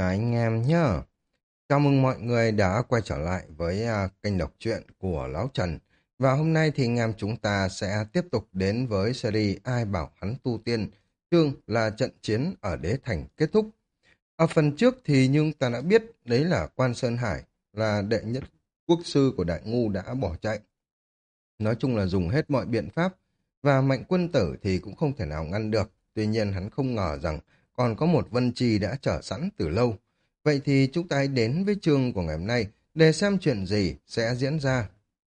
Chào anh em nhá. Chào mừng mọi người đã quay trở lại với kênh đọc truyện của Lão Trần. Và hôm nay thì anh em chúng ta sẽ tiếp tục đến với series Ai bảo hắn tu tiên, chương là trận chiến ở Đế Thành kết thúc. Ở phần trước thì nhưng ta đã biết đấy là Quan Sơn Hải, là đệ nhất quốc sư của Đại Ngu đã bỏ chạy. Nói chung là dùng hết mọi biện pháp, và Mạnh Quân Tử thì cũng không thể nào ngăn được. Tuy nhiên hắn không ngờ rằng còn có một Vân Chi đã chờ sẵn từ lâu. Vậy thì chúng ta hãy đến với chương của ngày hôm nay để xem chuyện gì sẽ diễn ra.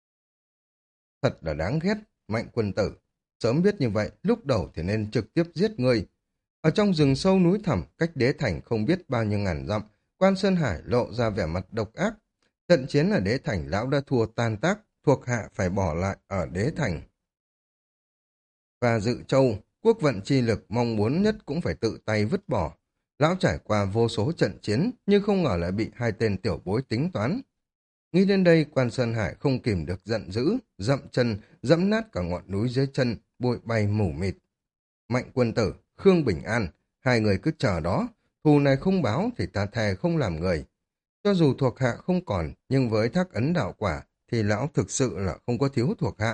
Thật là đáng ghét, Mạnh Quân Tử. Sớm biết như vậy, lúc đầu thì nên trực tiếp giết người. Ở trong rừng sâu núi thẳm, cách Đế Thành không biết bao nhiêu ngàn dặm, Quan Sơn Hải lộ ra vẻ mặt độc ác. Trận chiến ở Đế Thành lão đã thua tan tác, thuộc hạ phải bỏ lại ở Đế Thành. Và Dự Châu, quốc vận chi lực mong muốn nhất cũng phải tự tay vứt bỏ. Lão trải qua vô số trận chiến, nhưng không ngờ lại bị hai tên tiểu bối tính toán. Nghĩ đến đây, Quan Sơn Hải không kìm được giận dữ, dậm chân, dẫm nát cả ngọn núi dưới chân, bụi bay mù mịt. Mạnh Quân Tử, Khương Bình An, hai người cứ chờ đó, thù này không báo thì ta thề không làm người. Cho dù thuộc hạ không còn, nhưng với thác ấn đạo quả, thì lão thực sự là không có thiếu thuộc hạ.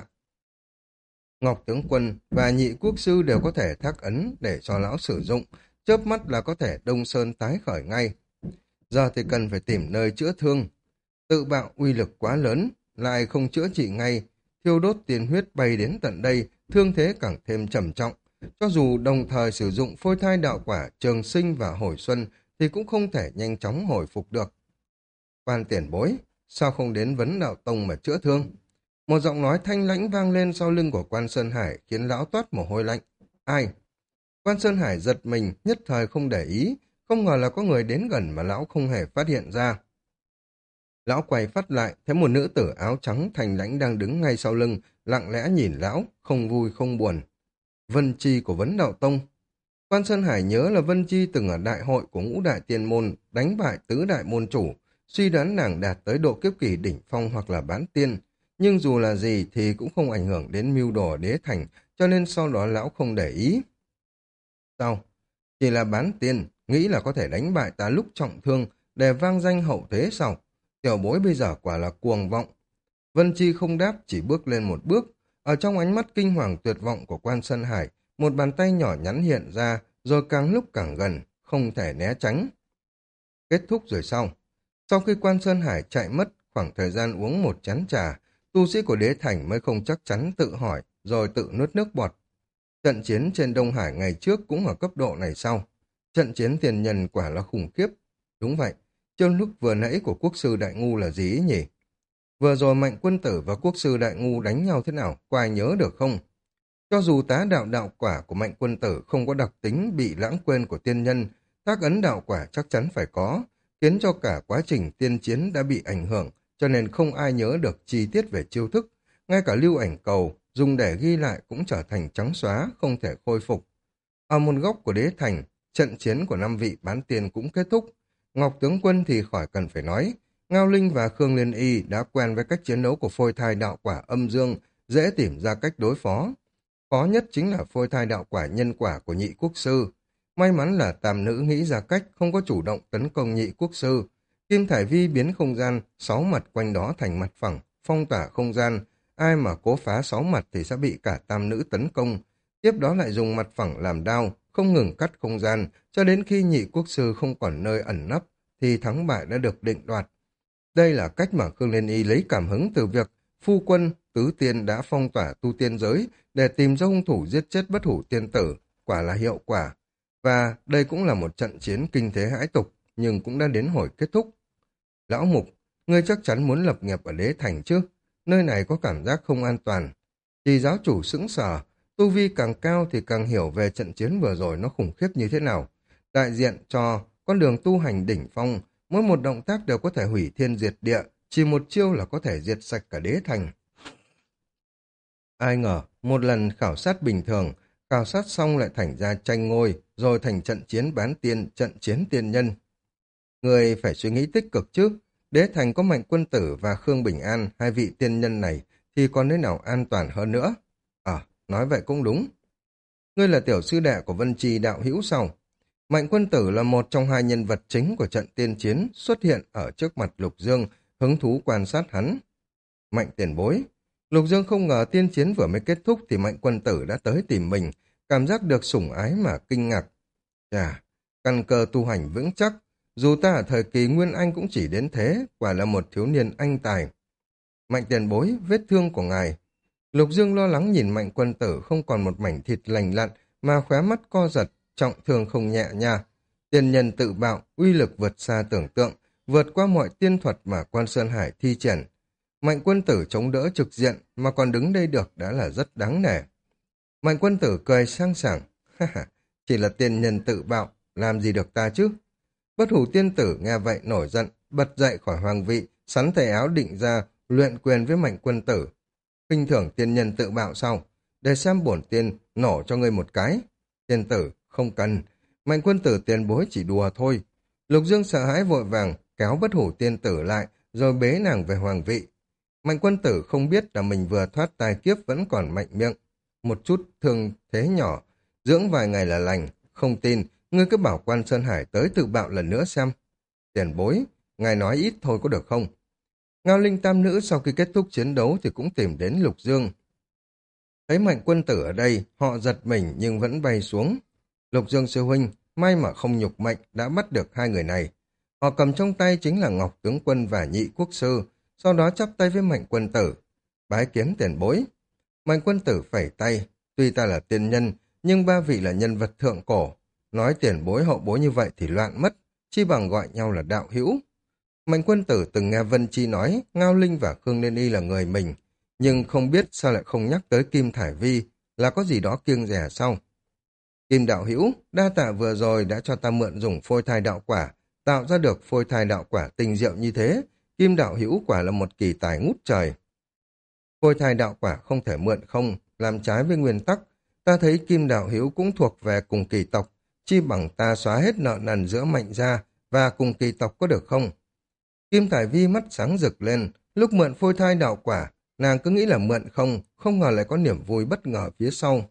Ngọc Tướng Quân và Nhị Quốc Sư đều có thể thác ấn để cho lão sử dụng, chớp mắt là có thể Đông Sơn tái khởi ngay. Giờ thì cần phải tìm nơi chữa thương. Tự bạo uy lực quá lớn, lại không chữa trị ngay, thiêu đốt tiền huyết bay đến tận đây, thương thế càng thêm trầm trọng. Cho dù đồng thời sử dụng phôi thai đạo quả trường sinh và hồi xuân thì cũng không thể nhanh chóng hồi phục được. Quan tiền bối, sao không đến vấn đạo tông mà chữa thương? Một giọng nói thanh lãnh vang lên sau lưng của Quan Sơn Hải khiến lão toát mồ hôi lạnh. Ai? Quan Sơn Hải giật mình, nhất thời không để ý, không ngờ là có người đến gần mà lão không hề phát hiện ra. Lão quay phát lại, thấy một nữ tử áo trắng thanh lãnh đang đứng ngay sau lưng, lặng lẽ nhìn lão, không vui không buồn. Vân Chi của Vấn Đạo Tông. Quan Sơn Hải nhớ là Vân Chi từng ở đại hội của ngũ đại tiên môn, đánh bại tứ đại môn chủ, suy đoán nàng đạt tới độ kiếp kỳ đỉnh phong hoặc là bán tiên. Nhưng dù là gì thì cũng không ảnh hưởng đến mưu đồ ở Đế Thành, cho nên sau đó lão không để ý. Sao? Chỉ là bán tiên, nghĩ là có thể đánh bại ta lúc trọng thương để vang danh hậu thế sao? Tiểu bối bây giờ quả là cuồng vọng. Vân Chi không đáp, chỉ bước lên một bước. Ở trong ánh mắt kinh hoàng tuyệt vọng của Quan Sơn Hải, một bàn tay nhỏ nhắn hiện ra, rồi càng lúc càng gần, không thể né tránh. Kết thúc rồi xong. Sau khi Quan Sơn Hải chạy mất, khoảng thời gian uống một chén trà, tu sĩ của Đế Thành mới không chắc chắn tự hỏi, rồi tự nuốt nước bọt. Trận chiến trên Đông Hải ngày trước cũng ở cấp độ này sau. Trận chiến tiền nhân quả là khủng khiếp. Đúng vậy, chương lúc vừa nãy của quốc sư Đại Ngu là gì ý nhỉ? Vừa rồi Mạnh Quân Tử và quốc sư Đại Ngu đánh nhau thế nào, có ai nhớ được không? Cho dù tá đạo đạo quả của Mạnh Quân Tử không có đặc tính bị lãng quên của tiên nhân, tác ấn đạo quả chắc chắn phải có, khiến cho cả quá trình tiên chiến đã bị ảnh hưởng, cho nên không ai nhớ được chi tiết về chiêu thức. Ngay cả lưu ảnh cầu, dùng để ghi lại cũng trở thành trắng xóa, không thể khôi phục. Ở một góc của Đế Thành, trận chiến của năm vị bán tiên cũng kết thúc. Ngọc Tướng Quân thì khỏi cần phải nói, Ngao Linh và Khương Liên Y đã quen với cách chiến đấu của phôi thai đạo quả âm dương, dễ tìm ra cách đối phó. Khó nhất chính là phôi thai đạo quả nhân quả của Nhị Quốc Sư. May mắn là tam nữ nghĩ ra cách không có chủ động tấn công Nhị Quốc Sư. Kim Thải Vi biến không gian, sáu mặt quanh đó thành mặt phẳng, phong tỏa không gian. Ai mà cố phá sáu mặt thì sẽ bị cả tam nữ tấn công. Tiếp đó lại dùng mặt phẳng làm đao, không ngừng cắt không gian, cho đến khi Nhị Quốc Sư không còn nơi ẩn nấp, thì thắng bại đã được định đoạt. Đây là cách mà Khương Liên Y lấy cảm hứng từ việc phu quân, tứ tiên đã phong tỏa tu tiên giới để tìm ra hung thủ giết chết bất hủ tiên tử, quả là hiệu quả. Và đây cũng là một trận chiến kinh thế hãi tục, nhưng cũng đã đến hồi kết thúc. Lão Mục, ngươi chắc chắn muốn lập nghiệp ở Đế Thành chứ? Nơi này có cảm giác không an toàn. Thì giáo chủ sững sờ, tu vi càng cao thì càng hiểu về trận chiến vừa rồi nó khủng khiếp như thế nào. Đại diện cho con đường tu hành đỉnh phong, mỗi một động tác đều có thể hủy thiên diệt địa, chỉ một chiêu là có thể diệt sạch cả Đế Thành. Ai ngờ, một lần khảo sát bình thường, khảo sát xong lại thành ra tranh ngôi, rồi thành trận chiến bán tiên, trận chiến tiên nhân. Người phải suy nghĩ tích cực chứ. Đế Thành có Mạnh Quân Tử và Khương Bình An, hai vị tiên nhân này, thì còn nơi nào an toàn hơn nữa? Nói vậy cũng đúng. Ngươi là tiểu sư đệ của Vân Trì đạo hữu sao? Mạnh Quân Tử là một trong hai nhân vật chính của trận tiên chiến xuất hiện ở trước mặt Lục Dương, hứng thú quan sát hắn. Mạnh tiền bối. Lục Dương không ngờ tiên chiến vừa mới kết thúc thì Mạnh Quân Tử đã tới tìm mình, cảm giác được sủng ái mà kinh ngạc. Chà, căn cơ tu hành vững chắc, dù ta ở thời kỳ Nguyên Anh cũng chỉ đến thế, quả là một thiếu niên anh tài. Mạnh tiền bối, vết thương của ngài. Lục Dương lo lắng nhìn Mạnh Quân Tử không còn một mảnh thịt lành lặn, mà khóe mắt co giật, trọng thương không nhẹ nha. Tiên nhân tự bạo, uy lực vượt xa tưởng tượng, vượt qua mọi tiên thuật mà Quan Sơn Hải thi triển. Mạnh Quân Tử chống đỡ trực diện mà còn đứng đây được đã là rất đáng nể. Mạnh Quân Tử cười sang sảng, chỉ là tiên nhân tự bạo, làm gì được ta chứ? Bất Hủ Tiên Tử nghe vậy nổi giận, bật dậy khỏi hoàng vị, sắn tay áo định ra luyện quyền với Mạnh Quân Tử. Khinh thưởng tiên nhân tự bạo sau, để xem bổn tiên nổ cho ngươi một cái. Tiên tử, không cần, Mạnh Quân Tử tiền bối chỉ đùa thôi. Lục Dương sợ hãi vội vàng kéo Bất Hủ Tiên Tử lại, rồi bế nàng về hoàng vị. Mạnh Quân Tử không biết là mình vừa thoát tai kiếp vẫn còn mạnh miệng. Một chút thương thế nhỏ, dưỡng vài ngày là lành, không tin, ngươi cứ bảo Quan Sơn Hải tới tự bạo lần nữa xem. Tiền bối, ngài nói ít thôi có được không? Ngao Linh Tam Nữ sau khi kết thúc chiến đấu thì cũng tìm đến Lục Dương. Thấy Mạnh Quân Tử ở đây, họ giật mình nhưng vẫn bay xuống. Lục Dương sư huynh, may mà không nhục mệnh đã bắt được hai người này. Họ cầm trong tay chính là Ngọc Tướng Quân và Nhị Quốc Sư, sau đó chắp tay với Mạnh Quân Tử. Bái kiến tiền bối. Mạnh Quân Tử phẩy tay, tuy ta là tiên nhân, nhưng ba vị là nhân vật thượng cổ. Nói tiền bối hậu bối như vậy thì loạn mất, chi bằng gọi nhau là đạo hữu. Mạnh Quân Tử từng nghe Vân Chi nói Ngao Linh và Khương Liên Y là người mình, nhưng không biết sao lại không nhắc tới Kim Thải Vi, là có gì đó kiêng dè sau. Kim đạo hữu, đa tạ vừa rồi đã cho ta mượn dùng phôi thai đạo quả, tạo ra được phôi thai đạo quả tinh diệu như thế. Kim đạo hữu quả là một kỳ tài ngút trời. Phôi thai đạo quả không thể mượn không, làm trái với nguyên tắc. Ta thấy Kim đạo hữu cũng thuộc về cùng kỳ tộc, chi bằng ta xóa hết nợ nần giữa Mạnh gia và cùng kỳ tộc có được không? Kim Thải Vi mắt sáng rực lên, lúc mượn phôi thai đạo quả, nàng cứ nghĩ là mượn không, không ngờ lại có niềm vui bất ngờ phía sau.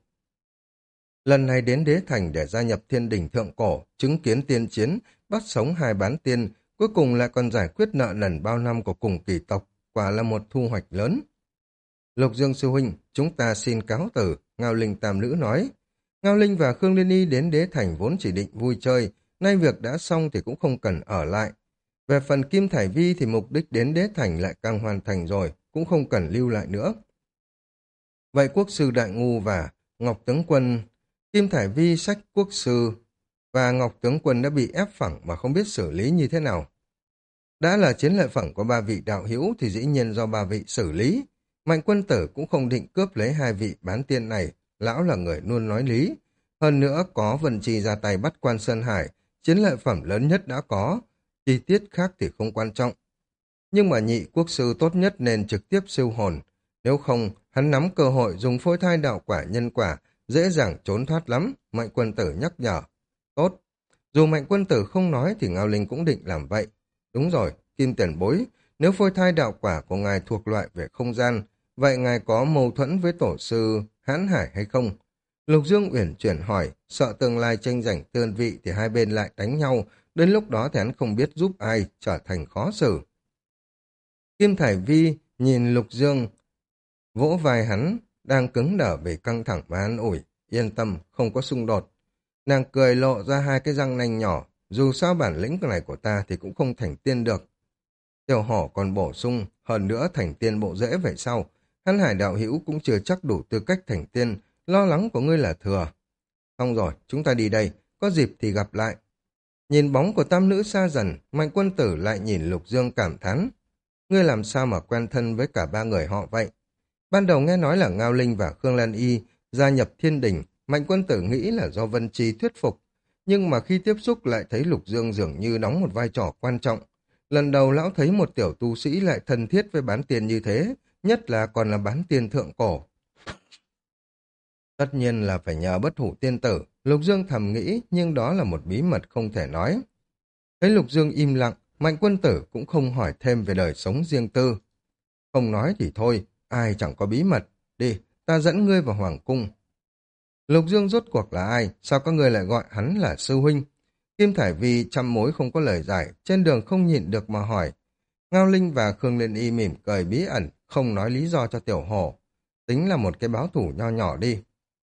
Lần này đến Đế Thành để gia nhập Thiên Đình Thượng Cổ, chứng kiến tiên chiến, bắt sống hai bán tiên, cuối cùng lại còn giải quyết nợ nần bao năm của cùng kỳ tộc, quả là một thu hoạch lớn. Lục Dương sư huynh, chúng ta xin cáo từ, Ngao Linh Tam Nữ nói. Ngao Linh và Khương Liên Y đến Đế Thành vốn chỉ định vui chơi, nay việc đã xong thì cũng không cần ở lại. Về phần Kim Thải Vi thì mục đích đến Đế Thành lại càng hoàn thành rồi, cũng không cần lưu lại nữa. Vậy Quốc sư Đại Ngu và Ngọc Tướng Quân, Kim Thải Vi sách Quốc sư và Ngọc Tướng Quân đã bị ép phẳng mà không biết xử lý như thế nào. Đã là chiến lợi phẩm của ba vị đạo hữu thì dĩ nhiên do ba vị xử lý. Mạnh Quân Tử cũng không định cướp lấy hai vị bán tiên này, lão là người luôn nói lý. Hơn nữa có Vân Chi ra tay bắt Quan Sơn Hải, chiến lợi phẩm lớn nhất đã có, chi tiết khác thì không quan trọng. Nhưng mà Nhị Quốc sư tốt nhất nên trực tiếp siêu hồn, nếu không hắn nắm cơ hội dùng phôi thai đạo quả nhân quả, dễ dàng trốn thoát lắm, Mạnh Quân Tử nhắc nhở. Tốt, dù Mạnh Quân Tử không nói thì Ngao Linh cũng định làm vậy. Đúng rồi, Kim tiền bối, nếu phôi thai đạo quả của ngài thuộc loại về không gian, vậy ngài có mâu thuẫn với tổ sư Hãn Hải hay không? Lục Dương uyển chuyển hỏi, sợ tương lai tranh giành tước vị thì hai bên lại đánh nhau, đến lúc đó thì hắn không biết giúp ai, trở thành khó xử. Kim Thải Vi nhìn Lục Dương, vỗ vai hắn, đang cứng đờ vì căng thẳng và an ủi, yên tâm, không có xung đột. Nàng cười lộ ra hai cái răng nanh nhỏ, dù sao bản lĩnh này của ta thì cũng không thành tiên được. Tiểu hổ còn bổ sung, hơn nữa thành tiên bộ dễ về sau. Hắn Hải đạo hữu cũng chưa chắc đủ tư cách thành tiên, lo lắng của ngươi là thừa. Xong rồi, chúng ta đi đây, có dịp thì gặp lại. Nhìn bóng của tam nữ xa dần, Mạnh Quân Tử lại nhìn Lục Dương cảm thán. Ngươi làm sao mà quen thân với cả ba người họ vậy? Ban đầu nghe nói là Ngao Linh và Khương Lan Y gia nhập Thiên Đình, Mạnh Quân Tử nghĩ là do Vân Chi thuyết phục. Nhưng mà khi tiếp xúc lại thấy Lục Dương dường như đóng một vai trò quan trọng. Lần đầu lão thấy một tiểu tu sĩ lại thân thiết với bán tiên như thế, nhất là còn là bán tiên thượng cổ. Tất nhiên là phải nhờ Bất Hủ Tiên Tử, Lục Dương thầm nghĩ, nhưng đó là một bí mật không thể nói. Thấy Lục Dương im lặng, Mạnh Quân Tử cũng không hỏi thêm về đời sống riêng tư. Không nói thì thôi, ai chẳng có bí mật. Đi, ta dẫn ngươi vào Hoàng Cung. Lục Dương rốt cuộc là ai? Sao các ngươi lại gọi hắn là sư huynh? Kim Thải Vi trăm mối không có lời giải, trên đường không nhịn được mà hỏi. Ngao Linh và Khương Liên Y mỉm cười bí ẩn, không nói lý do cho Tiểu Hổ. Tính là một cái báo thủ nho nhỏ đi.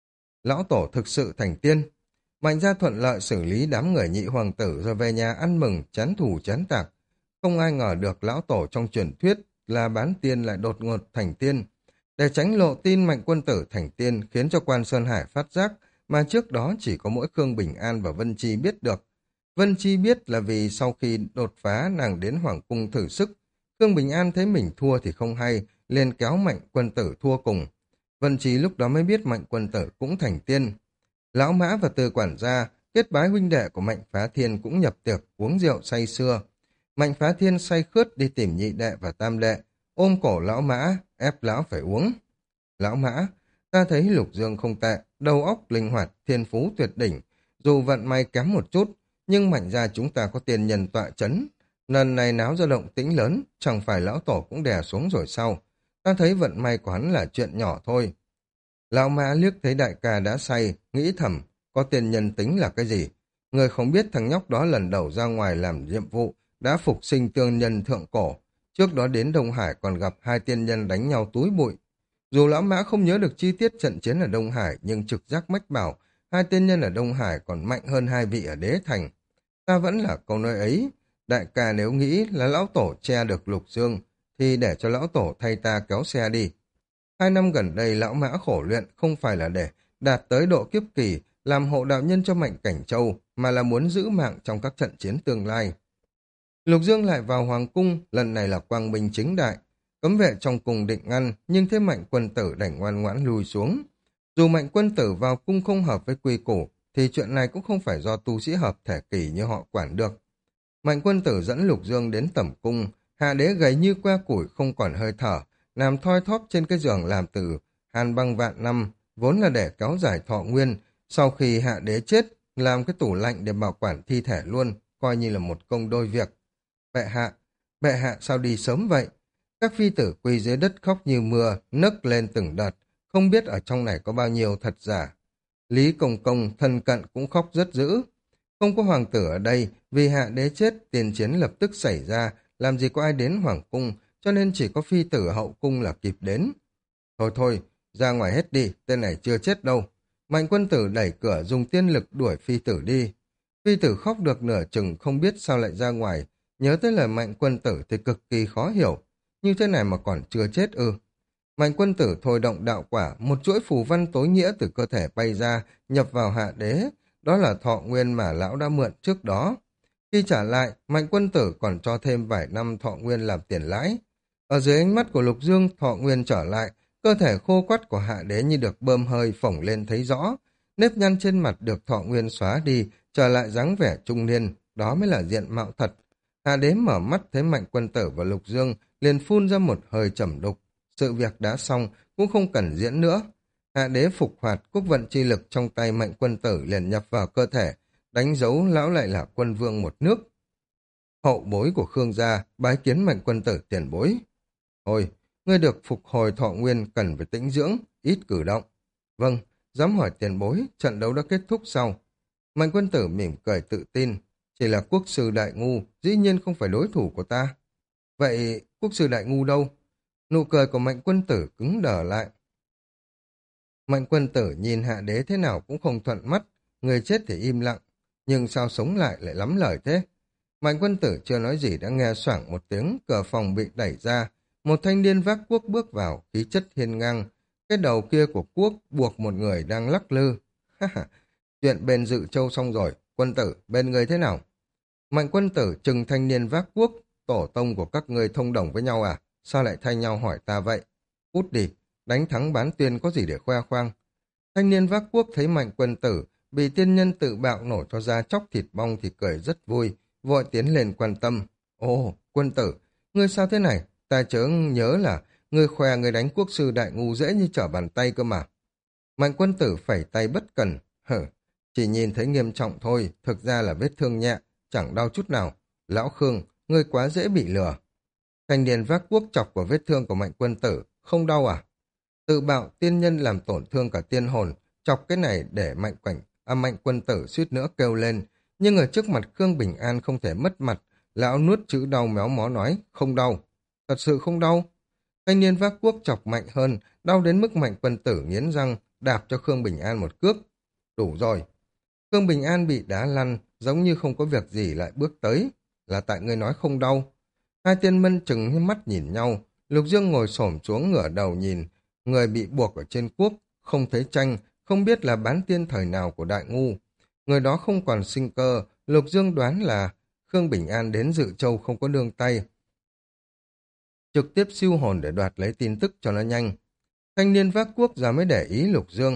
Lão Tổ thực sự thành tiên. Mạnh gia thuận lợi xử lý đám người nhị hoàng tử rồi về nhà ăn mừng, chán thủ chán tạc. Không ai ngờ được lão Tổ trong truyền thuyết là bán tiên lại đột ngột thành tiên. Để tránh lộ tin Mạnh quân tử thành tiên khiến cho quan Sơn Hải phát giác mà trước đó chỉ có mỗi Khương Bình An và Vân Chi biết được. Vân Chi biết là vì sau khi đột phá nàng đến Hoàng Cung thử sức. Khương Bình An thấy mình thua thì không hay, liền kéo Mạnh quân tử thua cùng. Vân Chi lúc đó mới biết Mạnh quân tử cũng thành tiên. Lão Mã và Từ quản gia kết bái huynh đệ của Mạnh Phá Thiên cũng nhập tiệc uống rượu say sưa. Mạnh Phá Thiên say khướt đi tìm nhị đệ và tam đệ, ôm cổ lão Mã, ép lão phải uống. Lão Mã, ta thấy Lục Dương không tệ, đầu óc linh hoạt, thiên phú tuyệt đỉnh, dù vận may kém một chút, nhưng Mạnh gia chúng ta có tiền nhân tọa chấn. Lần này náo ra động tĩnh lớn, chẳng phải lão tổ cũng đè xuống rồi sao? Ta thấy vận may của hắn là chuyện nhỏ thôi. Lão Mã liếc thấy đại ca đã say, nghĩ thầm, có tiền nhân tính là cái gì? Người không biết thằng nhóc đó lần đầu ra ngoài làm nhiệm vụ, đã phục sinh tương nhân thượng cổ. Trước đó đến Đông Hải còn gặp hai tiên nhân đánh nhau túi bụi. Dù Lão Mã không nhớ được chi tiết trận chiến ở Đông Hải, nhưng trực giác mách bảo, hai tiên nhân ở Đông Hải còn mạnh hơn hai vị ở Đế Thành. Ta vẫn là câu nói ấy, đại ca nếu nghĩ là lão tổ che được Lục Dương, thì để cho lão tổ thay ta kéo xe đi. 2 năm gần đây lão Mã khổ luyện không phải là để đạt tới độ kiếp kỳ, làm hộ đạo nhân cho Mạnh Cảnh Châu, mà là muốn giữ mạng trong các trận chiến tương lai. Lục Dương lại vào hoàng cung, lần này là quang minh chính đại. Cấm vệ trong cung định ngăn, nhưng thế Mạnh quân tử đành ngoan ngoãn lùi xuống. Dù Mạnh quân tử vào cung không hợp với quy củ, thì chuyện này cũng không phải do tu sĩ hợp thể kỷ như họ quản được. Mạnh quân tử dẫn Lục Dương đến tẩm cung, hạ đế gầy như que củi không còn hơi thở, nằm thoi thóp trên cái giường làm từ hàn băng vạn năm, vốn là để kéo dài thọ nguyên. Sau khi hạ đế chết, làm cái tủ lạnh để bảo quản thi thể luôn, coi như là một công đôi việc. Bệ hạ, bệ hạ sao đi sớm vậy? Các phi tử quỳ dưới đất khóc như mưa, nấc lên từng đợt, không biết ở trong này có bao nhiêu thật giả. Lý Công Công thân cận cũng khóc rất dữ. Không có hoàng tử ở đây, vì hạ đế chết, tiền chiến lập tức xảy ra, làm gì có ai đến hoàng cung, cho nên chỉ có phi tử hậu cung là kịp đến. Thôi thôi, ra ngoài hết đi, tên này chưa chết đâu. Mạnh quân tử đẩy cửa dùng tiên lực đuổi phi tử đi. Phi tử khóc được nửa chừng không biết sao lại ra ngoài, nhớ tới lời Mạnh quân tử thì cực kỳ khó hiểu. Như thế này mà còn chưa chết ư? Mạnh quân tử thôi động đạo quả, một chuỗi phù văn tối nghĩa từ cơ thể bay ra, nhập vào hạ đế. Đó là thọ nguyên mà lão đã mượn trước đó. Khi trả lại, Mạnh quân tử còn cho thêm vài năm thọ nguyên làm tiền lãi. Ở dưới ánh mắt của Lục Dương, thọ nguyên trở lại, cơ thể khô quắt của hạ đế như được bơm hơi phồng lên thấy rõ. Nếp nhăn trên mặt được thọ nguyên xóa đi, trở lại dáng vẻ trung niên, đó mới là diện mạo thật. Hạ đế mở mắt thấy Mạnh quân tử và Lục Dương, liền phun ra một hơi trầm đục. Sự việc đã xong, cũng không cần diễn nữa. Hạ đế phục hoạt quốc vận chi lực trong tay Mạnh quân tử liền nhập vào cơ thể, đánh dấu lão lại là quân vương một nước. Hậu bối của Khương gia bái kiến Mạnh quân tử tiền bối. Thôi, ngươi được phục hồi thọ nguyên cần phải tĩnh dưỡng, ít cử động. Vâng, dám hỏi tiền bối, trận đấu đã kết thúc sau. Mạnh quân tử mỉm cười tự tin, chỉ là quốc sư đại ngu, dĩ nhiên không phải đối thủ của ta. Vậy quốc sư đại ngu đâu? Nụ cười của Mạnh quân tử cứng đờ lại. Mạnh quân tử nhìn hạ đế thế nào cũng không thuận mắt, người chết thì im lặng, nhưng sao sống lại lại lắm lời thế? Mạnh quân tử chưa nói gì đã nghe xoảng một tiếng, cửa phòng bị đẩy ra, một thanh niên vác cuốc bước vào, khí chất hiên ngang, cái đầu kia của cuốc buộc một người đang lắc lư. Chuyện bên Dự Châu xong rồi, quân tử, bên người thế nào? Mạnh quân tử trừng thanh niên vác cuốc, tổ tông của các ngươi thông đồng với nhau à? Sao lại thay nhau hỏi ta vậy? Cút đi, đánh thắng bán tuyên có gì để khoe khoang. Thanh niên vác cuốc thấy Mạnh quân tử bị tiên nhân tự bạo nổ cho ra chóc thịt bong thì cười rất vui, vội tiến lên quan tâm. Ồ, quân tử, ngươi sao thế này? Ta chớ nhớ là ngươi khoe ngươi đánh quốc sư đại ngu dễ như trở bàn tay cơ mà. Mạnh quân tử phẩy tay bất cần. Chỉ nhìn thấy nghiêm trọng thôi, thực ra là vết thương nhẹ, chẳng đau chút nào. Lão Khương, ngươi quá dễ bị lừa. Thanh niên vác cuốc chọc vào vết thương của Mạnh quân tử, không đau à? Tự bạo tiên nhân làm tổn thương cả tiên hồn, chọc cái này để Mạnh quân tử suýt nữa kêu lên, Nhưng ở trước mặt Khương Bình An không thể mất mặt, lão nuốt chữ đau méo mó nói, không đau, thật sự không đau. Thanh niên vác cuốc chọc mạnh hơn, đau đến mức Mạnh Quân Tử nghiến răng, đạp cho Khương Bình An một cước. Đủ rồi. Khương Bình An bị đá lăn, giống như không có việc gì lại bước tới. Là tại ngươi nói không đau. Hai tiên mân chừng mắt nhìn nhau, Lục Dương ngồi xổm xuống ngửa đầu nhìn, người bị buộc ở trên cuốc, không thấy tranh, không biết là bán tiên thời nào của Đại Ngu. Người đó không còn sinh cơ, Lục Dương đoán là Khương Bình An đến Dự Châu không có nương tay. Trực tiếp siêu hồn để đoạt lấy tin tức cho nó nhanh. Thanh niên vác cuốc ra mới để ý Lục Dương.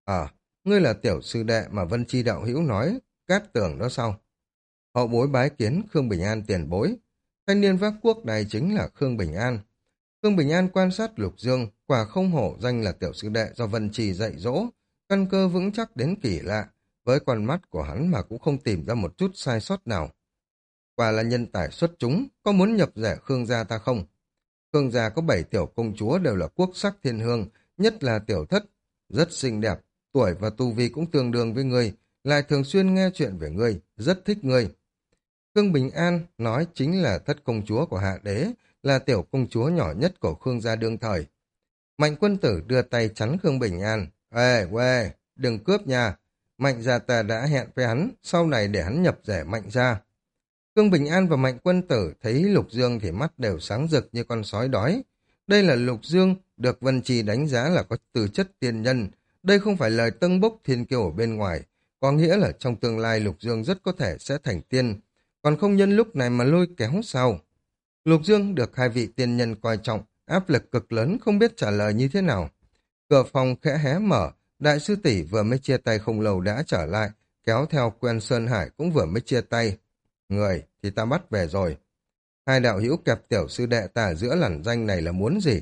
Ngươi là tiểu sư đệ mà Vân Chi đạo hữu nói, Cát Tường đó sao? Hậu bối bái kiến Khương Bình An tiền bối. Thanh niên vác cuốc này chính là Khương Bình An. Khương Bình An quan sát Lục Dương, quả không hổ danh là tiểu sư đệ do Vân Chi dạy dỗ, căn cơ vững chắc đến kỳ lạ, với con mắt của hắn mà cũng không tìm ra một chút sai sót nào. Quả là nhân tài xuất chúng, có muốn nhập rẻ Khương gia ta không? Khương gia có 7 tiểu công chúa đều là quốc sắc thiên hương, nhất là tiểu thất, rất xinh đẹp, tuổi và tu vi cũng tương đương với ngươi, lại thường xuyên nghe chuyện về ngươi, rất thích ngươi. Khương Bình An nói chính là thất công chúa của Hạ Đế, là tiểu công chúa nhỏ nhất của Khương gia đương thời. Mạnh Quân Tử đưa tay chắn Khương Bình An. Ê, quê, đừng cướp nha. Mạnh gia ta đã hẹn với hắn, sau này để hắn nhập rẻ Mạnh gia. Khương Bình An và Mạnh Quân Tử thấy Lục Dương thì mắt đều sáng rực như con sói đói. Đây là Lục Dương, được Vân Trì đánh giá là có tư chất tiên nhân. Đây không phải lời tâng bốc thiên kiêu ở bên ngoài, có nghĩa là trong tương lai Lục Dương rất có thể sẽ thành tiên. Còn không nhân lúc này mà lôi kéo sao? Lục Dương được hai vị tiên nhân coi trọng, áp lực cực lớn không biết trả lời như thế nào. Cửa phòng khẽ hé mở, đại sư tỷ vừa mới chia tay không lâu đã trở lại, kéo theo Quen Sơn Hải cũng vừa mới chia tay. Người thì ta bắt về rồi. Hai đạo hữu kẹp tiểu sư đệ ta giữa lằn danh này là muốn gì?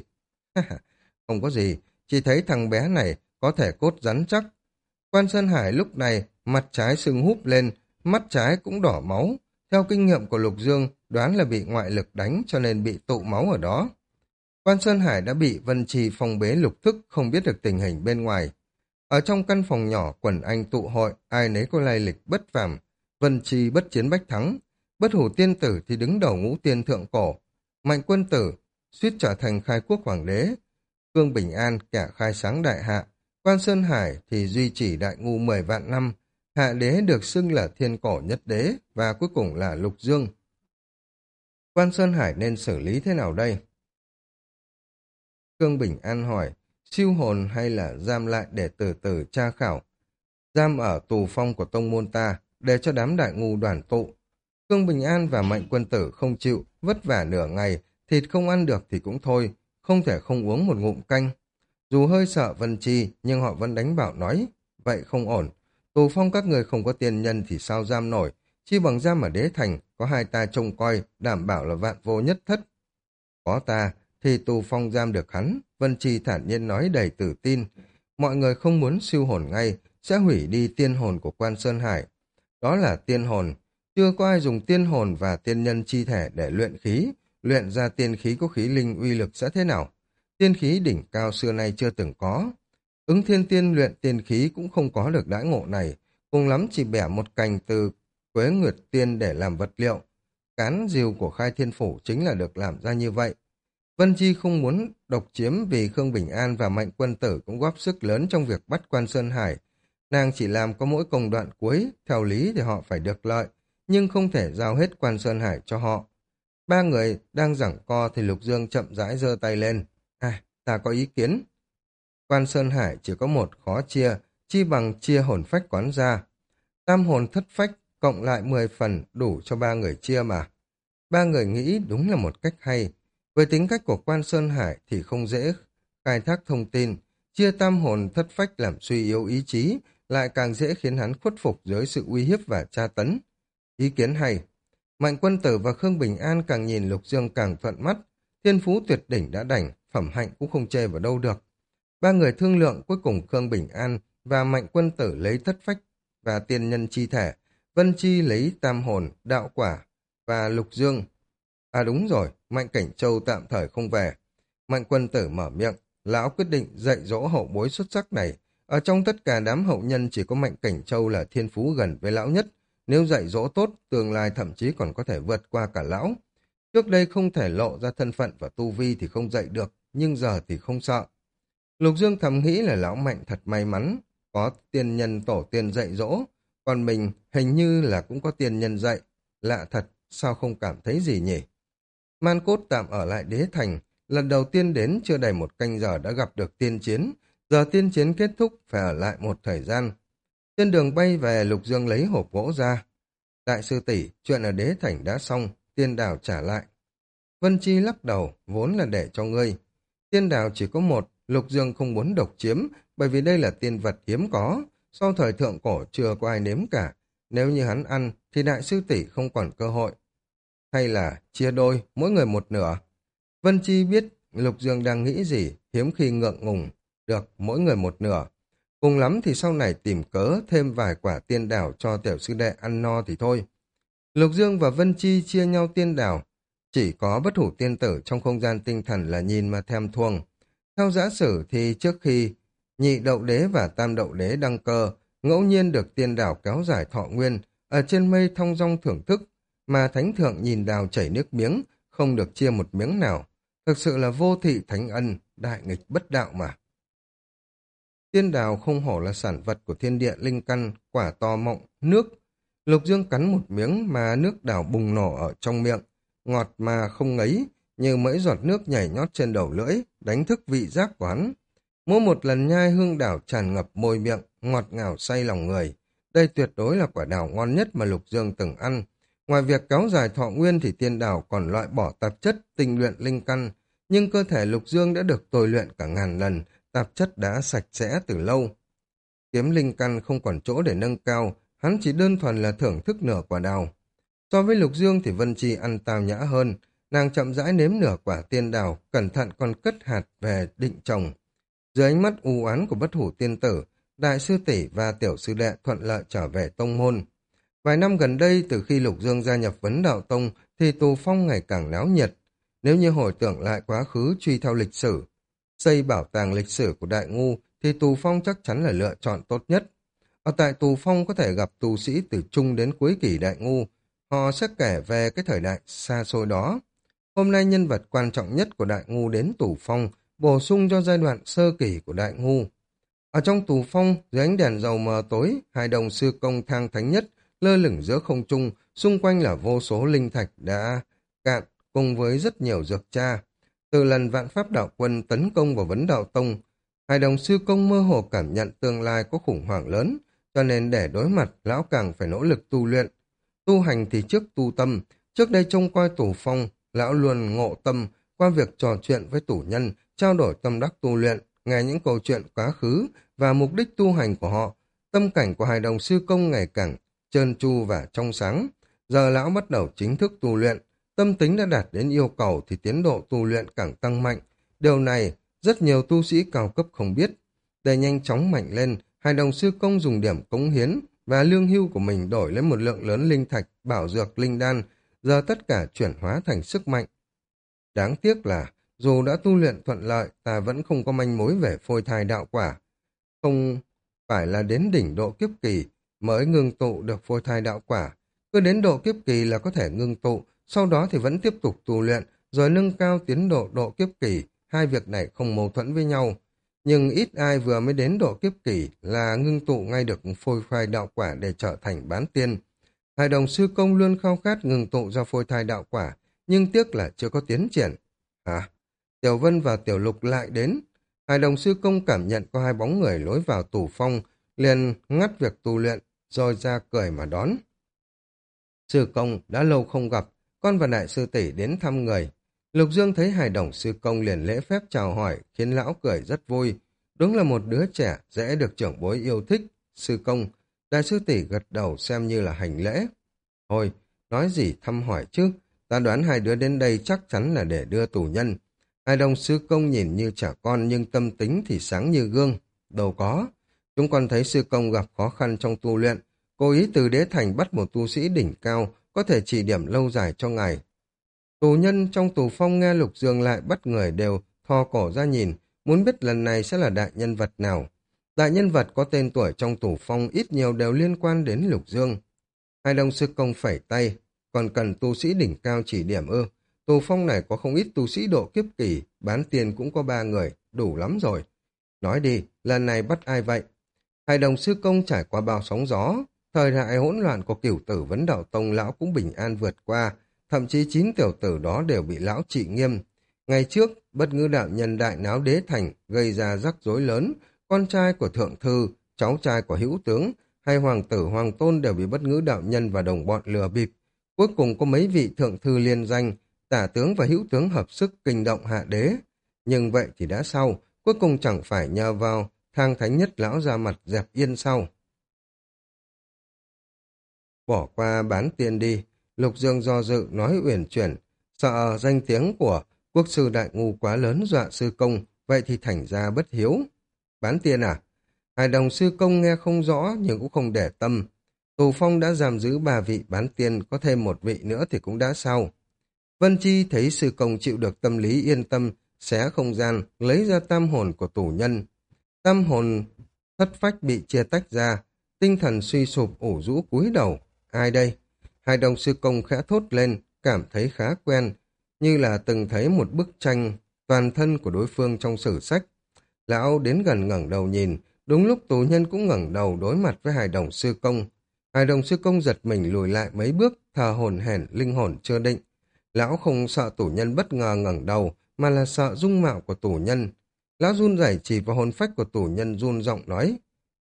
Không có gì, chỉ thấy thằng bé này có thể cốt rắn chắc. Quan Sơn Hải lúc này mặt trái sưng húp lên, mắt trái cũng đỏ máu. Theo kinh nghiệm của Lục Dương, đoán là bị ngoại lực đánh cho nên bị tụ máu ở đó. Quan Sơn Hải đã bị Vân Trì phong bế lục thức, không biết được tình hình bên ngoài. Ở trong căn phòng nhỏ quần anh tụ hội, ai nấy có lai lịch bất phàm. Vân Trì bất chiến bách thắng, bất hủ tiên tử thì đứng đầu ngũ tiên thượng cổ. Mạnh Quân Tử suýt trở thành khai quốc hoàng đế. Khương Bình An kẻ khai sáng đại hạ. Quan Sơn Hải thì duy trì đại ngu 10 vạn năm. Hạ đế được xưng là thiên cổ nhất đế và cuối cùng là Lục Dương. Quan Sơn Hải nên xử lý thế nào đây? Khương Bình An hỏi, siêu hồn hay là giam lại để từ từ tra khảo? Giam ở tù phong của tông môn ta, để cho đám đại ngu đoàn tụ. Khương Bình An và Mạnh Quân Tử không chịu, vất vả nửa ngày, thịt không ăn được thì cũng thôi, không thể không uống một ngụm canh. Dù hơi sợ Vân Chi, nhưng họ vẫn đánh bảo nói, vậy không ổn. Tù phong các người không có tiền nhân thì sao giam nổi, chi bằng giam ở đế thành, có hai ta trông coi, đảm bảo là vạn vô nhất thất. Có ta, thì tù phong giam được hắn, Vân Chi thản nhiên nói đầy tự tin. Mọi người không muốn siêu hồn ngay, sẽ hủy đi tiên hồn của Quan Sơn Hải. Đó là tiên hồn, chưa có ai dùng tiên hồn và tiên nhân chi thể để luyện khí, luyện ra tiên khí có khí linh uy lực sẽ thế nào? Tiên khí đỉnh cao xưa nay chưa từng có. Ứng Thiên Tiên luyện tiên khí cũng không có được đãi ngộ này, cùng lắm chỉ bẻ một cành từ Quế Nguyệt Tiên để làm vật liệu. Cán diều của Khai Thiên Phủ chính là được làm ra như vậy. Vân Chi không muốn độc chiếm vì Khương Bình An và Mạnh Quân Tử cũng góp sức lớn trong việc bắt Quan Sơn Hải. Nàng chỉ làm có mỗi công đoạn cuối, theo lý thì họ phải được lợi, nhưng không thể giao hết Quan Sơn Hải cho họ. Ba người đang giằng co thì Lục Dương chậm rãi giơ tay lên. Ta có ý kiến. Quan Sơn Hải chỉ có một khó chia, chi bằng chia hồn phách quán ra. Tam hồn thất phách, cộng lại 10 phần đủ cho ba người chia mà. Ba người nghĩ đúng là một cách hay. Với tính cách của Quan Sơn Hải thì không dễ khai thác thông tin, chia tam hồn thất phách làm suy yếu ý chí, lại càng dễ khiến hắn khuất phục dưới sự uy hiếp và tra tấn. Ý kiến hay. Mạnh Quân Tử và Khương Bình An càng nhìn Lục Dương càng thuận mắt, thiên phú tuyệt đỉnh đã đành, phẩm hạnh cũng không chê vào đâu được. Ba người thương lượng cuối cùng Khương Bình An và Mạnh Quân Tử lấy thất phách và tiên nhân chi thể, Vân Chi lấy tam hồn, đạo quả và Lục Dương. Đúng rồi, Mạnh Cảnh Châu tạm thời không về. Mạnh Quân Tử mở miệng, lão quyết định dạy dỗ hậu bối xuất sắc này. Ở trong tất cả đám hậu nhân chỉ có Mạnh Cảnh Châu là thiên phú gần với lão nhất, nếu dạy dỗ tốt, tương lai thậm chí còn có thể vượt qua cả lão. Trước đây không thể lộ ra thân phận và tu vi thì không dạy được, nhưng giờ thì không sợ. Lục Dương thầm nghĩ là lão Mạnh thật may mắn, có tiên nhân tổ tiên dạy dỗ, còn mình hình như là cũng có tiên nhân dạy. Lạ thật, sao không cảm thấy gì nhỉ? Man Cốt tạm ở lại đế thành, lần đầu tiên đến chưa đầy một canh giờ đã gặp được tiên chiến, giờ tiên chiến kết thúc phải ở lại một thời gian. Trên đường bay về, Lục Dương lấy hộp gỗ ra. Đại sư tỷ, chuyện ở đế thành đã xong, tiên đào trả lại. Vân Chi lắc đầu, vốn là để cho ngươi. Tiên đào chỉ có một, Lục Dương không muốn độc chiếm, bởi vì đây là tiên vật hiếm có, sau thời thượng cổ chưa có ai nếm cả. Nếu như hắn ăn, thì đại sư tỷ không còn cơ hội. Hay là chia đôi, mỗi người một nửa. Vân Chi biết Lục Dương đang nghĩ gì, hiếm khi ngượng ngùng. Được, mỗi người một nửa. Cùng lắm thì sau này tìm cớ thêm vài quả tiên đảo cho tiểu sư đệ ăn no thì thôi. Lục Dương và Vân Chi chia nhau tiên đảo. Chỉ có bất hủ tiên tử trong không gian tinh thần là nhìn mà thèm thuồng. Theo giả sử thì trước khi nhị đậu đế và tam đậu đế đăng cơ, ngẫu nhiên được tiên đảo kéo dài thọ nguyên, ở trên mây thong dong thưởng thức, mà thánh thượng nhìn đào chảy nước miếng, không được chia một miếng nào. Thực sự là vô thị thánh ân, đại nghịch bất đạo mà. Tiên đào không hổ là sản vật của thiên địa linh căn, quả to mọng, nước. Lục Dương cắn một miếng mà nước đào bùng nổ ở trong miệng, ngọt mà không ngấy, như mấy giọt nước nhảy nhót trên đầu lưỡi, đánh thức vị giác của hắn. Mỗi một lần nhai hương đào tràn ngập môi miệng, ngọt ngào say lòng người. Đây tuyệt đối là quả đào ngon nhất mà Lục Dương từng ăn. Ngoài việc kéo dài thọ nguyên thì tiên đào còn loại bỏ tạp chất, tinh luyện linh căn, nhưng cơ thể Lục Dương đã được tồi luyện cả ngàn lần, tạp chất đã sạch sẽ từ lâu. Kiếm linh căn không còn chỗ để nâng cao, hắn chỉ đơn thuần là thưởng thức nửa quả đào. So với Lục Dương thì Vân Chi ăn tào nhã hơn, nàng chậm rãi nếm nửa quả tiên đào, cẩn thận còn cất hạt về định trồng. Dưới ánh mắt u oán của bất hủ tiên tử, đại sư tỷ và tiểu sư đệ thuận lợi trở về tông môn. Vài năm gần đây, từ khi Lục Dương gia nhập Vấn Đạo Tông, thì Tù Phong ngày càng náo nhiệt. Nếu như hồi tưởng lại quá khứ truy theo lịch sử, xây bảo tàng lịch sử của Đại Ngu, thì Tù Phong chắc chắn là lựa chọn tốt nhất. Ở tại Tù Phong có thể gặp tu sĩ từ trung đến cuối kỷ Đại Ngu. Họ sẽ kể về cái thời đại xa xôi đó. Hôm nay nhân vật quan trọng nhất của Đại Ngu đến Tù Phong, bổ sung cho giai đoạn sơ kỷ của Đại Ngu. Ở trong Tù Phong, dưới ánh đèn dầu mờ tối, hai đồng sư công thang thánh nhất lơ lửng giữa không trung, xung quanh là vô số linh thạch đã cạn cùng với rất nhiều dược cha. Từ lần vạn pháp đạo quân tấn công vào Vấn Đạo Tông, hai đồng sư công mơ hồ cảm nhận tương lai có khủng hoảng lớn, cho nên để đối mặt, lão càng phải nỗ lực tu luyện. Tu hành thì trước tu tâm, trước đây trông coi Tù Phong, lão luôn ngộ tâm qua việc trò chuyện với tù nhân, trao đổi tâm đắc tu luyện, nghe những câu chuyện quá khứ và mục đích tu hành của họ. Tâm cảnh của hai đồng sư công ngày càng trơn tru và trong sáng. Giờ lão bắt đầu chính thức tu luyện, tâm tính đã đạt đến yêu cầu thì tiến độ tu luyện càng tăng mạnh. Điều này rất nhiều tu sĩ cao cấp không biết. Để nhanh chóng mạnh lên, hai đồng sư công dùng điểm cống hiến và lương hưu của mình đổi lấy một lượng lớn linh thạch, bảo dược, linh đan, giờ tất cả chuyển hóa thành sức mạnh. Đáng tiếc là, dù đã tu luyện thuận lợi, ta vẫn không có manh mối về phôi thai đạo quả. Không phải là đến đỉnh độ kiếp kỳ mới ngưng tụ được phôi thai đạo quả. Cứ đến độ kiếp kỳ là có thể ngưng tụ, sau đó thì vẫn tiếp tục tu luyện, rồi nâng cao tiến độ độ kiếp kỳ. Hai việc này không mâu thuẫn với nhau. Nhưng ít ai vừa mới đến độ kiếp kỳ là ngưng tụ ngay được phôi thai đạo quả để trở thành bán tiên. Hai đồng sư công luôn khao khát ngừng tụ ra phôi thai đạo quả, nhưng tiếc là chưa có tiến triển. Hả? Tiểu Vân và Tiểu Lục lại đến. Hai đồng sư công cảm nhận có hai bóng người lối vào Tù Phong, liền ngắt việc tu luyện, rồi ra cười mà đón. Sư công đã lâu không gặp, con và đại sư tỷ đến thăm người. Lục Dương thấy hài đồng sư công liền lễ phép chào hỏi, khiến lão cười rất vui. Đúng là một đứa trẻ dễ được trưởng bối yêu thích. Sư công, đại sư tỷ gật đầu xem như là hành lễ. Thôi, nói gì thăm hỏi chứ, ta đoán hai đứa đến đây chắc chắn là để đưa tù nhân. Hai đồng sư công nhìn như trẻ con nhưng tâm tính thì sáng như gương. Đâu có, chúng con thấy sư công gặp khó khăn trong tu luyện, cố ý từ đế thành bắt một tu sĩ đỉnh cao, có thể chỉ điểm lâu dài cho ngài. Tù nhân trong Tù Phong nghe Lục Dương lại bắt người đều thò cổ ra nhìn, muốn biết lần này sẽ là đại nhân vật nào. Đại nhân vật có tên tuổi trong Tù Phong ít nhiều đều liên quan đến Lục Dương. Hai đồng sư công phẩy tay, còn cần tu sĩ đỉnh cao chỉ điểm ư? Tù phong này có không ít tu sĩ độ kiếp kỳ, bán tiền cũng có 3 người, đủ lắm rồi. Nói đi, lần này bắt ai vậy? Hai đồng sư công trải qua bao sóng gió, thời đại hỗn loạn của cửu tử vấn đạo tông lão cũng bình an vượt qua, thậm chí 9 tiểu tử đó đều bị lão trị nghiêm. Ngày trước, bất ngữ đạo nhân đại náo đế thành gây ra rắc rối lớn, con trai của thượng thư, cháu trai của hữu tướng, hay hoàng tử hoàng tôn đều bị bất ngữ đạo nhân và đồng bọn lừa bịp. Cuối cùng có mấy vị thượng thư liên danh, tả tướng và hữu tướng hợp sức kinh động hạ đế. Nhưng vậy thì đã sau, cuối cùng chẳng phải nhờ vào thang thánh nhất lão ra mặt dẹp yên sau. Bỏ qua bán tiền đi, Lục Dương do dự nói uyển chuyển, sợ danh tiếng của quốc sư đại ngu quá lớn dọa sư công, vậy thì thành ra bất hiếu. Bán tiền à? Hai đồng sư công nghe không rõ nhưng cũng không để tâm. Tù Phong đã giam giữ 3 vị bán tiền, có thêm 1 vị nữa thì cũng đã sao. Vân Chi thấy sư công chịu được tâm lý yên tâm, xé không gian, lấy ra tam hồn của tù nhân. Tam hồn thất phách bị chia tách ra, tinh thần suy sụp ủ rũ cúi đầu. Ai đây? Hai đồng sư công khẽ thốt lên, cảm thấy khá quen, như là từng thấy một bức tranh toàn thân của đối phương trong sử sách. Lão đến gần ngẩng đầu nhìn, đúng lúc tù nhân cũng ngẩng đầu đối mặt với hai đồng sư công. Hai đồng sư công giật mình lùi lại mấy bước, thờ hổn hển, linh hồn chưa định. Lão không sợ tù nhân bất ngờ ngẩng đầu, mà là sợ dung mạo của tù nhân. Lão run rẩy chỉ vào hồn phách của tù nhân run giọng nói,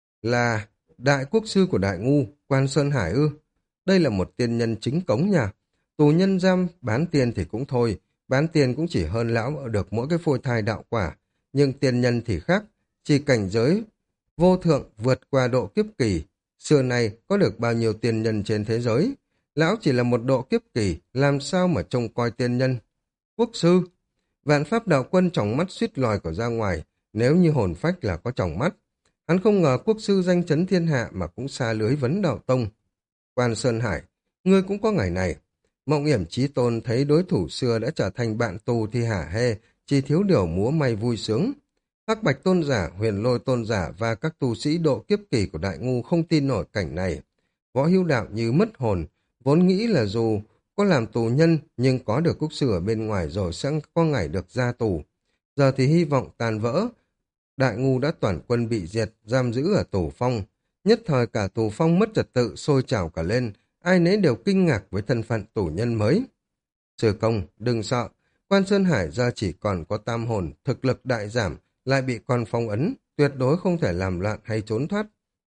là đại quốc sư của đại ngu, Quan Sơn Hải ư? Đây là một tiên nhân chính cống nhà. Tù nhân giam bán tiền thì cũng thôi, bán tiền cũng chỉ hơn lão được mỗi cái phôi thai đạo quả. Nhưng tiên nhân thì khác, chỉ cảnh giới vô thượng vượt qua độ kiếp kỳ. Xưa nay có được bao nhiêu tiên nhân trên thế giới? Lão chỉ là một độ kiếp kỳ, làm sao mà trông coi tiên nhân? Quốc sư! Vạn Pháp Đạo Quân tròng mắt suýt lòi cả ra ngoài, nếu như hồn phách là có tròng mắt. Hắn không ngờ quốc sư danh chấn thiên hạ mà cũng xa lưới vấn đạo tông. Quan Sơn Hải, ngươi cũng có ngày này. Mộng Yểm Chí Tôn thấy đối thủ xưa đã trở thành bạn tù thì hả hê, chỉ thiếu điều múa may vui sướng. Hắc Bạch Tôn giả, Huyền Lôi Tôn giả và các tu sĩ độ kiếp kỳ của Đại Ngu không tin nổi cảnh này. Võ Hữu Đạo như mất hồn, vốn nghĩ là dù có làm tù nhân nhưng có được quốc sư ở bên ngoài rồi sẽ có ngày được ra tù. Giờ thì hy vọng tàn vỡ. Đại Ngu đã toàn quân bị diệt, giam giữ ở tù phong. Nhất thời cả tù phong mất trật tự sôi trào cả lên, ai nấy đều kinh ngạc với thân phận tù nhân mới. Sư công, đừng sợ, Quan Sơn Hải giờ chỉ còn có tam hồn, thực lực đại giảm, lại bị con phong ấn, tuyệt đối không thể làm loạn hay trốn thoát.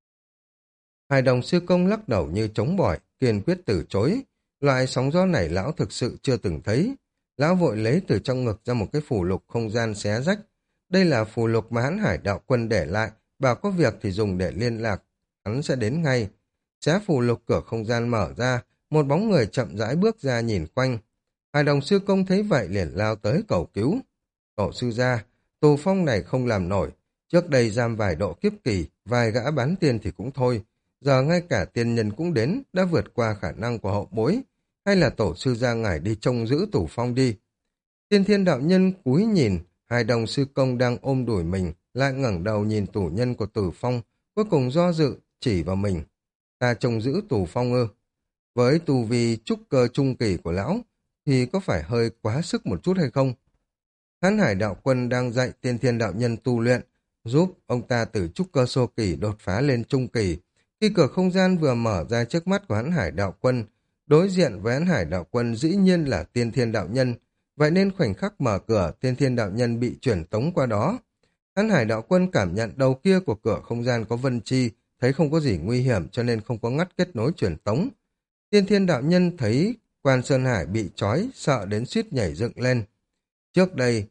Hai đồng sư công lắc đầu như chống bỏi, kiên quyết từ chối. Loại sóng gió này lão thực sự chưa từng thấy. Lão vội lấy từ trong ngực ra một cái phù lục không gian xé rách. Đây là phù lục mà Hán Hải đạo quân để lại, bảo có việc thì dùng để liên lạc. Hắn sẽ đến ngay. Xé phù lục, cửa không gian mở ra, một bóng người chậm rãi bước ra nhìn quanh. Hai đồng sư công thấy vậy liền lao tới cầu cứu. Tổ sư gia, tù phong này không làm nổi. Trước đây giam vài độ kiếp kỳ, vài gã bán tiền thì cũng thôi. Giờ ngay cả tiên nhân cũng đến, đã vượt qua khả năng của hậu bối. Hay là tổ sư gia ngài đi trông giữ tù phong đi. Tiên Thiên đạo nhân cúi nhìn, hai đồng sư công đang ôm đuổi mình, lại ngẩng đầu nhìn tù nhân của Tử Phong, cuối cùng do dự, chỉ vào mình. Ta trông giữ tù phong ư? Với tù vi trúc cơ trung kỳ của lão, thì có phải hơi quá sức một chút hay không? Hán Hải đạo quân đang dạy Tiên Thiên đạo nhân tu luyện, giúp ông ta từ trúc cơ sơ kỳ đột phá lên trung kỳ. Khi cửa không gian vừa mở ra trước mắt của Hán Hải đạo quân, đối diện với Hán Hải đạo quân dĩ nhiên là Tiên Thiên đạo nhân, vậy nên khoảnh khắc mở cửa, Tiên Thiên đạo nhân bị chuyển tống qua đó. Hán Hải đạo quân cảm nhận đầu kia của cửa không gian có vân chi, thấy không có gì nguy hiểm cho nên không có ngắt kết nối truyền tống. Tiên Thiên đạo nhân thấy Quan Sơn Hải bị trói, sợ đến suýt nhảy dựng lên. Trước đây,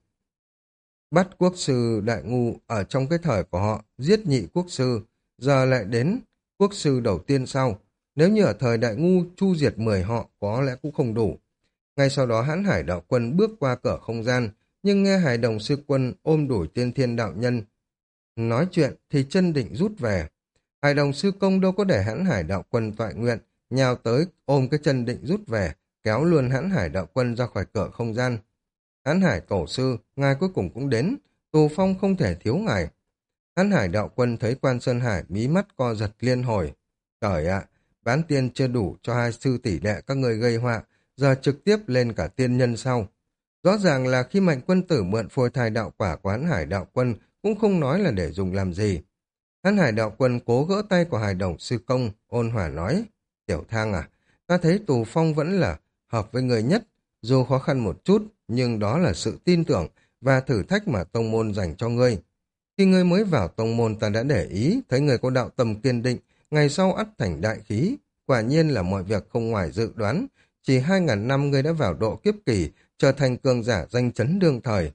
bắt quốc sư đại ngu ở trong cái thời của họ, giết nhị quốc sư, giờ lại đến quốc sư đầu tiên sau. Nếu như ở thời đại ngu chu diệt 10 họ có lẽ cũng không đủ. Ngay sau đó Hán Hải đạo quân bước qua cửa không gian, nhưng nghe Hải đồng sư quân ôm đuổi Tiên Thiên đạo nhân nói chuyện thì chân định rút về. Hải đồng sư công đâu có để Hán Hải đạo quân toại nguyện, nhào tới ôm cái chân định rút về, kéo luôn Hán Hải đạo quân ra khỏi cửa không gian. Hán Hải tổ sư, ngài cuối cùng cũng đến, tù phong không thể thiếu ngài. Hán Hải đạo quân thấy Quan Sơn Hải mí mắt co giật liên hồi. Trời ạ, Bán tiên chưa đủ cho hai sư tỷ đệ các người gây họa, giờ trực tiếp lên cả tiên nhân sau. Rõ ràng là khi Mạnh Quân Tử mượn phôi thai đạo quả của Hán Hải đạo quân cũng không nói là để dùng làm gì. Hán Hải đạo quân cố gỡ tay của Hải Đồng sư công, ôn hòa nói, Tiểu Thang à, ta thấy Tù Phong vẫn là hợp với người nhất, dù khó khăn một chút, nhưng đó là sự tin tưởng và thử thách mà tông môn dành cho ngươi. Khi ngươi mới vào tông môn ta đã để ý, thấy người có đạo tâm kiên định, ngày sau ắt thành đại khí. Quả nhiên là mọi việc không ngoài dự đoán, chỉ 2.000 năm ngươi đã vào độ kiếp kỳ, trở thành cường giả danh chấn đương thời.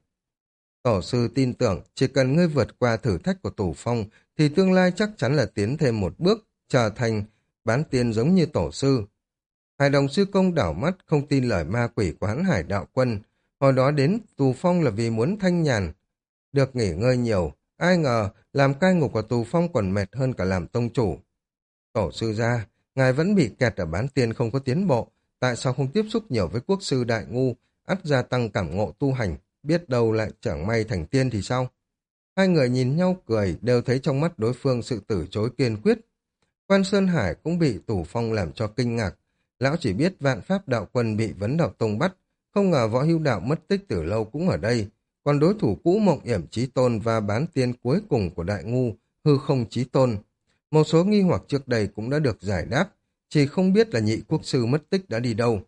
Tổ sư tin tưởng, chỉ cần ngươi vượt qua thử thách của Tù Phong, thì tương lai chắc chắn là tiến thêm một bước, trở thành bán tiên giống như tổ sư. Hải Đồng sư công đảo mắt không tin lời ma quỷ của Hán Hải đạo quân. Hồi đó đến Tù Phong là vì muốn thanh nhàn, được nghỉ ngơi nhiều. Ai ngờ làm cai ngục của Tù Phong còn mệt hơn cả làm tông chủ. Tổ sư gia, ngài vẫn bị kẹt ở bán tiên không có tiến bộ. Tại sao không tiếp xúc nhiều với quốc sư đại ngu, ắt gia tăng cảm ngộ tu hành, biết đâu lại chẳng may thành tiên thì sao? Hai người nhìn nhau cười, đều thấy trong mắt đối phương sự từ chối kiên quyết. Quan Sơn Hải cũng bị Tù Phong làm cho kinh ngạc. Lão chỉ biết Vạn Pháp đạo quân bị Vấn Đạo Tông bắt, không ngờ Võ Hưu đạo mất tích từ lâu cũng ở đây. Còn đối thủ cũ Mộng Yểm Chí Tôn và bán tiên cuối cùng của Đại Ngu, Hư Không Chí Tôn. Một số nghi hoặc trước đây cũng đã được giải đáp, chỉ không biết là nhị quốc sư mất tích đã đi đâu.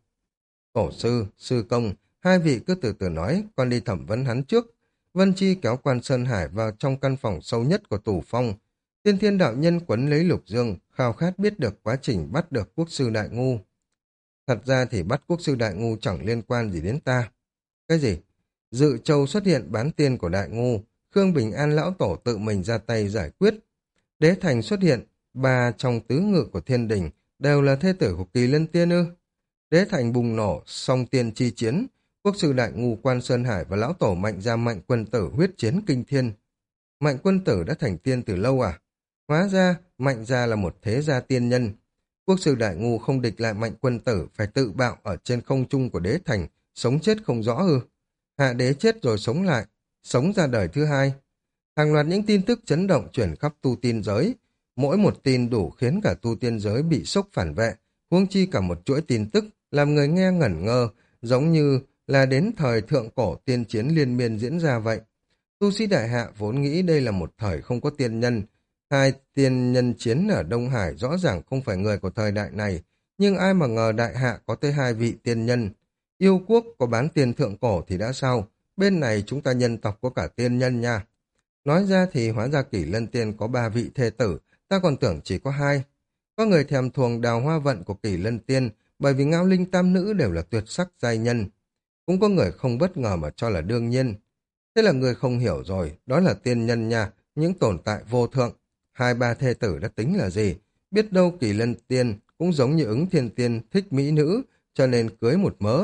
Tổ sư, sư công, hai vị cứ từ từ nói, con đi thẩm vấn hắn trước. Vân Chi kéo Quan Sơn Hải vào trong căn phòng sâu nhất của Tù Phong. Tiên Thiên đạo nhân quấn lấy Lục Dương, khao khát biết được quá trình bắt được quốc sư Đại Ngu. Thật ra thì bắt quốc sư Đại Ngu chẳng liên quan gì đến ta. Cái gì? Dự châu xuất hiện bán tiên của Đại Ngu, Khương Bình An lão tổ tự mình ra tay giải quyết. Đế Thành xuất hiện, ba trong tứ ngự của thiên đình đều là thê tử của Kỳ Lân Tiên ư? Đế Thành bùng nổ, song tiên chi chiến, quốc sư Đại Ngu Quan Sơn Hải và lão tổ Mạnh Gia Mạnh Quân Tử huyết chiến kinh thiên. Mạnh Quân Tử đã thành tiên từ lâu à? Hóa ra, Mạnh Gia là một thế gia tiên nhân. Quốc sư Đại Ngu không địch lại Mạnh Quân Tử, phải tự bạo ở trên không trung của Đế Thành, sống chết không rõ ư? Hạ đế chết rồi sống lại, sống ra đời thứ hai. Hàng loạt những tin tức chấn động chuyển khắp tu tiên giới. Mỗi một tin đủ khiến cả tu tiên giới bị sốc phản vệ, huống chi cả một chuỗi tin tức, làm người nghe ngẩn ngơ, giống như là đến thời thượng cổ tiên chiến liên miên diễn ra vậy. Tu sĩ đại hạ vốn nghĩ đây là một thời không có tiên nhân. Hai tiên nhân chiến ở Đông Hải rõ ràng không phải người của thời đại này, nhưng ai mà ngờ đại hạ có tới hai vị tiên nhân. Yêu quốc có bán tiên thượng cổ thì đã sao, bên này chúng ta nhân tộc có cả tiên nhân nha. Nói ra thì hóa ra Kỷ Lân Tiên có ba vị thê tử, ta còn tưởng chỉ có hai. Có người thèm thuồng đào hoa vận của Kỷ Lân Tiên, bởi vì Ngao Linh tam nữ đều là tuyệt sắc giai nhân. Cũng có người không bất ngờ mà cho là đương nhiên. Thế là người không hiểu rồi, đó là tiên nhân nha, những tồn tại vô thượng. Hai ba thê tử đã tính là gì? Biết đâu Kỷ Lân Tiên cũng giống như Ứng Thiên Tiên thích mỹ nữ, cho nên cưới một mớ.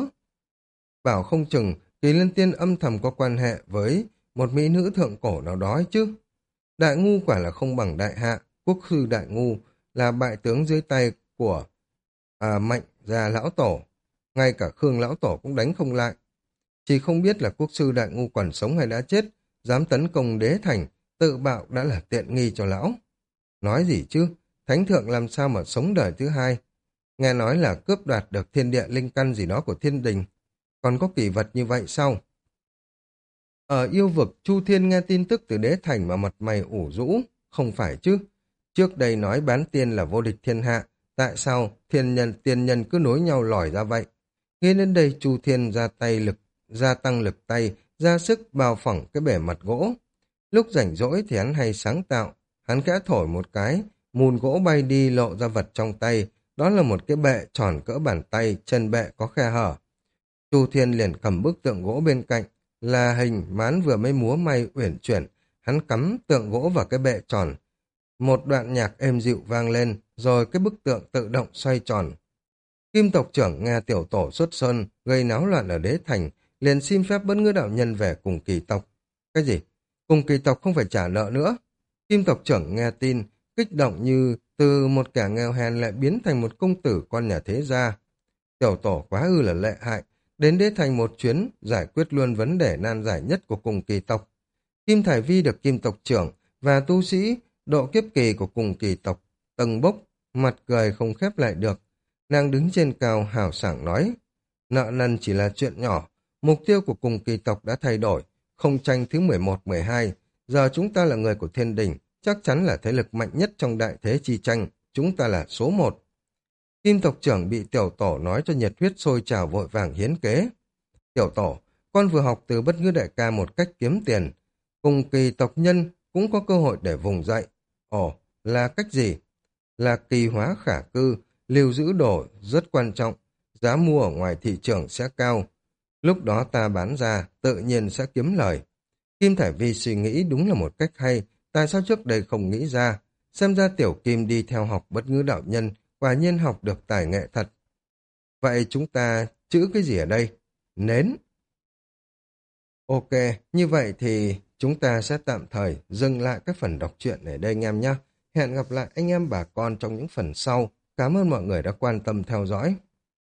Bảo không chừng, Kỳ Lân Tiên âm thầm có quan hệ với một mỹ nữ thượng cổ nào đó ấy chứ. Đại Ngu quả là không bằng đại hạ, quốc sư Đại Ngu là bại tướng dưới tay của Mạnh Gia lão tổ. Ngay cả Khương lão tổ cũng đánh không lại. Chỉ không biết là quốc sư Đại Ngu còn sống hay đã chết, dám tấn công Đế Thành, tự bạo đã là tiện nghi cho lão. Nói gì chứ, thánh thượng làm sao mà sống đời thứ hai. Nghe nói là cướp đoạt được thiên địa linh căn gì đó của thiên đình. Còn có kỳ vật như vậy sao? Ở yêu vực, Chu Thiên nghe tin tức từ Đế Thành mà mặt mày ủ rũ. Không phải chứ. Trước đây nói bán tiên là vô địch thiên hạ. Tại sao tiên nhân cứ nối nhau lòi ra vậy? Nghe đến đây Chu Thiên gia tăng lực tay, ra sức bao phẳng cái bể mặt gỗ. Lúc rảnh rỗi thì hắn hay sáng tạo. Hắn khẽ thổi một cái, mùn gỗ bay đi lộ ra vật trong tay. Đó là một cái bệ tròn cỡ bàn tay, chân bệ có khe hở. Chu Thiên liền cầm bức tượng gỗ bên cạnh, là hình mán vừa mới múa may uyển chuyển, hắn cắm tượng gỗ vào cái bệ tròn. Một đoạn nhạc êm dịu vang lên, rồi cái bức tượng tự động xoay tròn. Kim tộc trưởng nghe tiểu tổ xuất sơn, gây náo loạn ở Đế Thành, liền xin phép Bất Ngữ đạo nhân về cùng kỳ tộc. Cái gì? Cùng kỳ tộc không phải trả nợ nữa. Kim tộc trưởng nghe tin, kích động như từ một kẻ nghèo hèn lại biến thành một công tử con nhà thế gia. Tiểu tổ quá ư là lệ hại, đến Đế Thành một chuyến, giải quyết luôn vấn đề nan giải nhất của cùng kỳ tộc. Kim Thải Vi được Kim tộc trưởng và tu sĩ độ kiếp kỳ của cùng kỳ tộc tầng bốc mặt cười không khép lại được. Nàng đứng trên cao hào sảng nói, nợ nần chỉ là chuyện nhỏ, mục tiêu của cùng kỳ tộc đã thay đổi, không tranh thứ 11, 12. Giờ chúng ta là người của thiên đình, chắc chắn là thế lực mạnh nhất trong đại thế chi tranh, chúng ta là số 1. Kim tộc trưởng bị tiểu tổ nói cho nhiệt huyết sôi trào vội vàng hiến kế. Tiểu tổ, con vừa học từ bất ngữ đại ca một cách kiếm tiền. Cùng kỳ tộc nhân cũng có cơ hội để vùng dậy. Ồ, là cách gì? Là kỳ hóa khả cư, lưu giữ đồ rất quan trọng. Giá mua ở ngoài thị trường sẽ cao. Lúc đó ta bán ra, tự nhiên sẽ kiếm lời. Kim Thải Vi suy nghĩ đúng là một cách hay, tại sao trước đây không nghĩ ra? Xem ra tiểu Kim đi theo học bất ngữ đạo nhân, quả nhiên học được tài nghệ thật. Vậy chúng ta chữ cái gì ở đây? Nến. Ok, như vậy thì chúng ta sẽ tạm thời dừng lại các phần đọc truyện ở đây anh em nhé. Hẹn gặp lại anh em bà con trong những phần sau. Cảm ơn mọi người đã quan tâm theo dõi.